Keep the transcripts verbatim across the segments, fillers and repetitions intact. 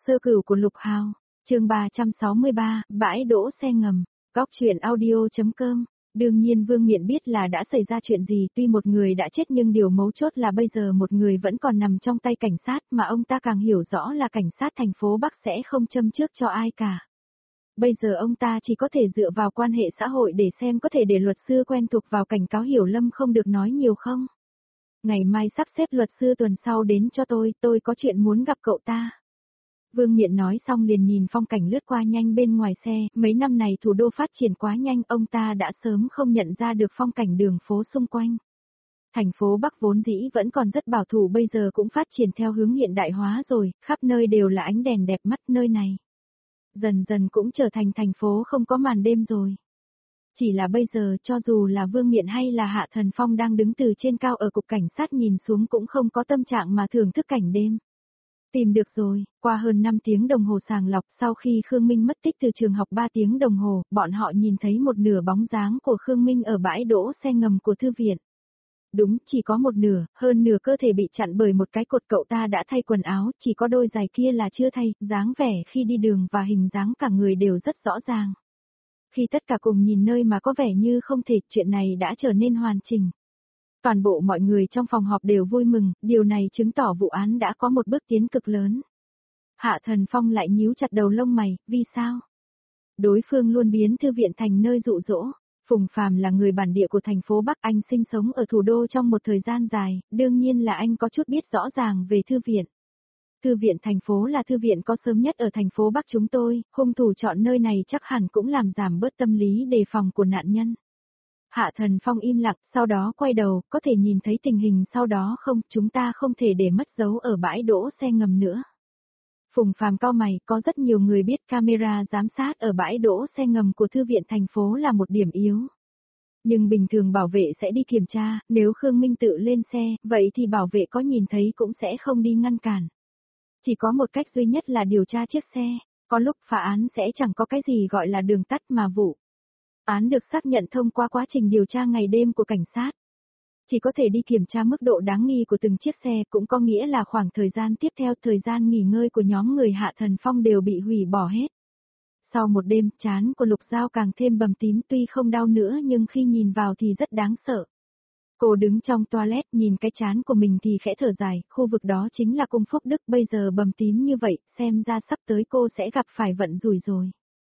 sơ cửu của Lục Hào, chương ba trăm sáu mươi ba, bãi đỗ xe ngầm, góc truyện audio.com. Đương nhiên Vương Miện biết là đã xảy ra chuyện gì, tuy một người đã chết nhưng điều mấu chốt là bây giờ một người vẫn còn nằm trong tay cảnh sát, mà ông ta càng hiểu rõ là cảnh sát thành phố Bắc sẽ không châm chước cho ai cả. Bây giờ ông ta chỉ có thể dựa vào quan hệ xã hội để xem có thể để luật sư quen thuộc vào cảnh cáo Hiểu Lâm không được nói nhiều không. Ngày mai sắp xếp luật sư tuần sau đến cho tôi, tôi có chuyện muốn gặp cậu ta. Vương Miện nói xong liền nhìn phong cảnh lướt qua nhanh bên ngoài xe, mấy năm này thủ đô phát triển quá nhanh, ông ta đã sớm không nhận ra được phong cảnh đường phố xung quanh. Thành phố Bắc vốn dĩ vẫn còn rất bảo thủ, bây giờ cũng phát triển theo hướng hiện đại hóa rồi, khắp nơi đều là ánh đèn đẹp mắt, nơi này dần dần cũng trở thành thành phố không có màn đêm rồi. Chỉ là bây giờ cho dù là Vương Miện hay là Hạ Thần Phong đang đứng từ trên cao ở cục cảnh sát nhìn xuống cũng không có tâm trạng mà thưởng thức cảnh đêm. Tìm được rồi, qua hơn năm tiếng đồng hồ sàng lọc sau khi Khương Minh mất tích từ trường học ba tiếng đồng hồ, bọn họ nhìn thấy một nửa bóng dáng của Khương Minh ở bãi đỗ xe ngầm của thư viện. Đúng, chỉ có một nửa, hơn nửa cơ thể bị chặn bởi một cái cột, cậu ta đã thay quần áo, chỉ có đôi giày kia là chưa thay, dáng vẻ khi đi đường và hình dáng cả người đều rất rõ ràng. Khi tất cả cùng nhìn nơi mà có vẻ như không thể, chuyện này đã trở nên hoàn chỉnh. Toàn bộ mọi người trong phòng họp đều vui mừng, điều này chứng tỏ vụ án đã có một bước tiến cực lớn. Hạ Thần Phong lại nhíu chặt đầu lông mày, vì sao? Đối phương luôn biến thư viện thành nơi dụ dỗ. Phùng Phàm là người bản địa của thành phố Bắc, anh sinh sống ở thủ đô trong một thời gian dài, đương nhiên là anh có chút biết rõ ràng về thư viện. Thư viện thành phố là thư viện có sớm nhất ở thành phố Bắc chúng tôi, hung thủ chọn nơi này chắc hẳn cũng làm giảm bớt tâm lý đề phòng của nạn nhân. Hạ Thần Phong im lặng, sau đó quay đầu, có thể nhìn thấy tình hình sau đó không, chúng ta không thể để mất dấu ở bãi đỗ xe ngầm nữa. Phùng Phàm cau mày, có rất nhiều người biết camera giám sát ở bãi đỗ xe ngầm của thư viện thành phố là một điểm yếu. Nhưng bình thường bảo vệ sẽ đi kiểm tra, nếu Khương Minh tự lên xe, vậy thì bảo vệ có nhìn thấy cũng sẽ không đi ngăn cản. Chỉ có một cách duy nhất là điều tra chiếc xe, có lúc phá án sẽ chẳng có cái gì gọi là đường tắt mà vụ án được xác nhận thông qua quá trình điều tra ngày đêm của cảnh sát. Chỉ có thể đi kiểm tra mức độ đáng nghi của từng chiếc xe, cũng có nghĩa là khoảng thời gian tiếp theo, thời gian nghỉ ngơi của nhóm người Hạ Thần Phong đều bị hủy bỏ hết. Sau một đêm, trán của Lục Giao càng thêm bầm tím, tuy không đau nữa nhưng khi nhìn vào thì rất đáng sợ. Cô đứng trong toilet nhìn cái trán của mình thì khẽ thở dài, khu vực đó chính là cung Phúc Đức, bây giờ bầm tím như vậy, xem ra sắp tới cô sẽ gặp phải vận rủi rồi.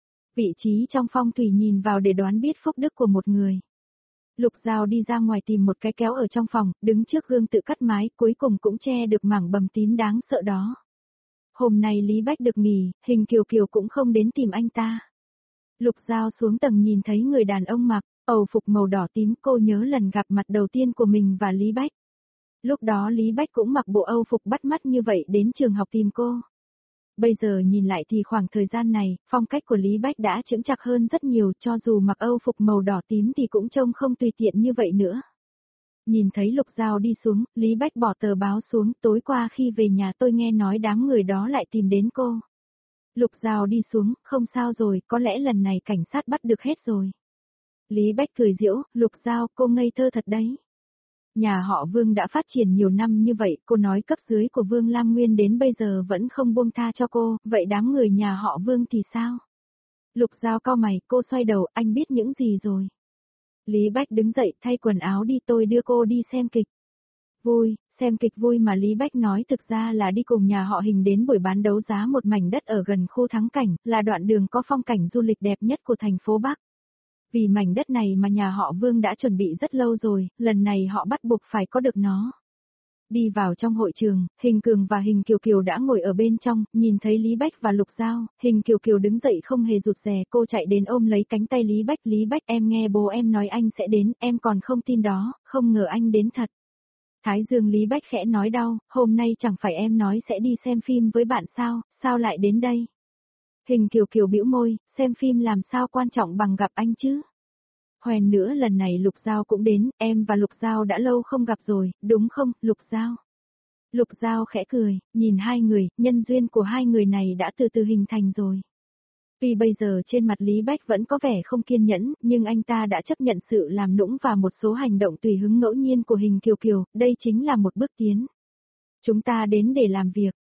Vị trí trong phong thủy nhìn vào để đoán biết phúc đức của một người. Lục Giao đi ra ngoài tìm một cái kéo ở trong phòng, đứng trước gương tự cắt mái, cuối cùng cũng che được mảng bầm tím đáng sợ đó. Hôm nay Lý Bách được nghỉ, Hình Kiều Kiều cũng không đến tìm anh ta. Lục Giao xuống tầng nhìn thấy người đàn ông mặc âu phục màu đỏ tím, cô nhớ lần gặp mặt đầu tiên của mình và Lý Bách. Lúc đó Lý Bách cũng mặc bộ âu phục bắt mắt như vậy đến trường học tìm cô. Bây giờ nhìn lại thì khoảng thời gian này, phong cách của Lý Bách đã chững chạc hơn rất nhiều, cho dù mặc âu phục màu đỏ tím thì cũng trông không tùy tiện như vậy nữa. Nhìn thấy Lục Giao đi xuống, Lý Bách bỏ tờ báo xuống, tối qua khi về nhà tôi nghe nói đám người đó lại tìm đến cô. Lục Giao đi xuống, không sao rồi, có lẽ lần này cảnh sát bắt được hết rồi. Lý Bách cười giễu, Lục Giao, cô ngây thơ thật đấy. Nhà họ Vương đã phát triển nhiều năm như vậy, cô nói cấp dưới của Vương Lam Nguyên đến bây giờ vẫn không buông tha cho cô, vậy đám người nhà họ Vương thì sao? Lục Giao cau mày, cô xoay đầu, anh biết những gì rồi? Lý Bách đứng dậy, thay quần áo đi, tôi đưa cô đi xem kịch. Vui, xem kịch vui mà Lý Bách nói thực ra là đi cùng nhà họ Hình đến buổi bán đấu giá một mảnh đất ở gần khu Thắng Cảnh, là đoạn đường có phong cảnh du lịch đẹp nhất của thành phố Bắc. Vì mảnh đất này mà nhà họ Vương đã chuẩn bị rất lâu rồi, lần này họ bắt buộc phải có được nó. Đi vào trong hội trường, Hình Cường và Hình Kiều Kiều đã ngồi ở bên trong, nhìn thấy Lý Bách và Lục Giao, Hình Kiều Kiều đứng dậy không hề rụt rè, cô chạy đến ôm lấy cánh tay Lý Bách. Lý Bách, em nghe bố em nói anh sẽ đến, em còn không tin đó, không ngờ anh đến thật. Thái dương Lý Bách khẽ nói đau, hôm nay chẳng phải em nói sẽ đi xem phim với bạn sao, sao lại đến đây? Hình Kiều Kiều bĩu môi, xem phim làm sao quan trọng bằng gặp anh chứ? Hoèn nữa lần này Lục Giao cũng đến, em và Lục Giao đã lâu không gặp rồi, đúng không, Lục Giao? Lục Giao khẽ cười, nhìn hai người, nhân duyên của hai người này đã từ từ hình thành rồi. Tuy bây giờ trên mặt Lý Bách vẫn có vẻ không kiên nhẫn, nhưng anh ta đã chấp nhận sự làm nũng và một số hành động tùy hứng ngẫu nhiên của Hình Kiều Kiều, đây chính là một bước tiến. Chúng ta đến để làm việc.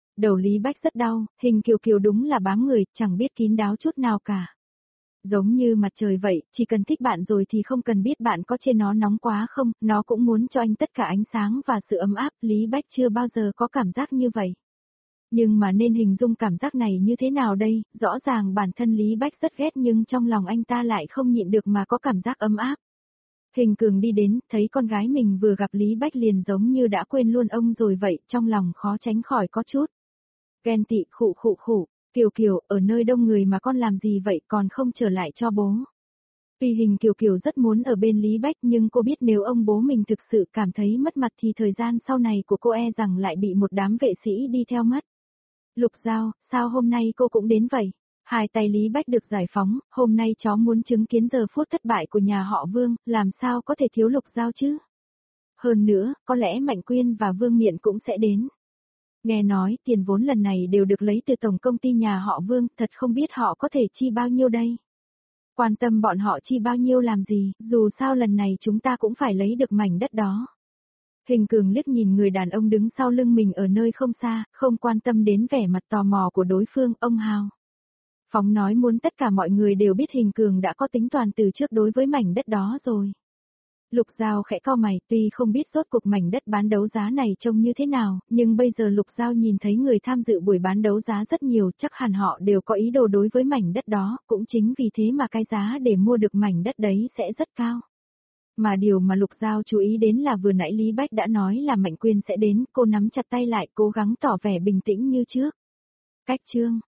Đầu Lý Bách rất đau, Hình Kiều Kiều đúng là bám người, chẳng biết kín đáo chút nào cả. Giống như mặt trời vậy, chỉ cần thích bạn rồi thì không cần biết bạn có trên nó nóng quá không, nó cũng muốn cho anh tất cả ánh sáng và sự ấm áp, Lý Bách chưa bao giờ có cảm giác như vậy. Nhưng mà nên hình dung cảm giác này như thế nào đây, rõ ràng bản thân Lý Bách rất ghét nhưng trong lòng anh ta lại không nhịn được mà có cảm giác ấm áp. Hình Cường đi đến, thấy con gái mình vừa gặp Lý Bách liền giống như đã quên luôn ông rồi vậy, trong lòng khó tránh khỏi có chút. Ghen tị khụ khụ khụ, Kiều Kiều, ở nơi đông người mà con làm gì vậy còn không trở lại cho bố. Tuy Hình Kiều Kiều rất muốn ở bên Lý Bách nhưng cô biết nếu ông bố mình thực sự cảm thấy mất mặt thì thời gian sau này của cô e rằng lại bị một đám vệ sĩ đi theo mất. Lục Giao, sao hôm nay cô cũng đến vậy? Hai tay Lý Bách được giải phóng, hôm nay cháu muốn chứng kiến giờ phút thất bại của nhà họ Vương, làm sao có thể thiếu Lục Giao chứ? Hơn nữa, có lẽ Mạnh Quyên và Vương Miện cũng sẽ đến. Nghe nói tiền vốn lần này đều được lấy từ tổng công ty nhà họ Vương, thật không biết họ có thể chi bao nhiêu đây. Quan tâm bọn họ chi bao nhiêu làm gì, dù sao lần này chúng ta cũng phải lấy được mảnh đất đó. Hình Cường liếc nhìn người đàn ông đứng sau lưng mình ở nơi không xa, không quan tâm đến vẻ mặt tò mò của đối phương, ông Hào. Phóng nói muốn tất cả mọi người đều biết Hình Cường đã có tính toán từ trước đối với mảnh đất đó rồi. Lục Giao khẽ cau mày, tuy không biết rốt cuộc mảnh đất bán đấu giá này trông như thế nào, nhưng bây giờ Lục Giao nhìn thấy người tham dự buổi bán đấu giá rất nhiều, chắc hẳn họ đều có ý đồ đối với mảnh đất đó, cũng chính vì thế mà cái giá để mua được mảnh đất đấy sẽ rất cao. Mà điều mà Lục Giao chú ý đến là vừa nãy Lý Bách đã nói là Mạnh Quyên sẽ đến, cô nắm chặt tay lại cố gắng tỏ vẻ bình tĩnh như trước. Cách chương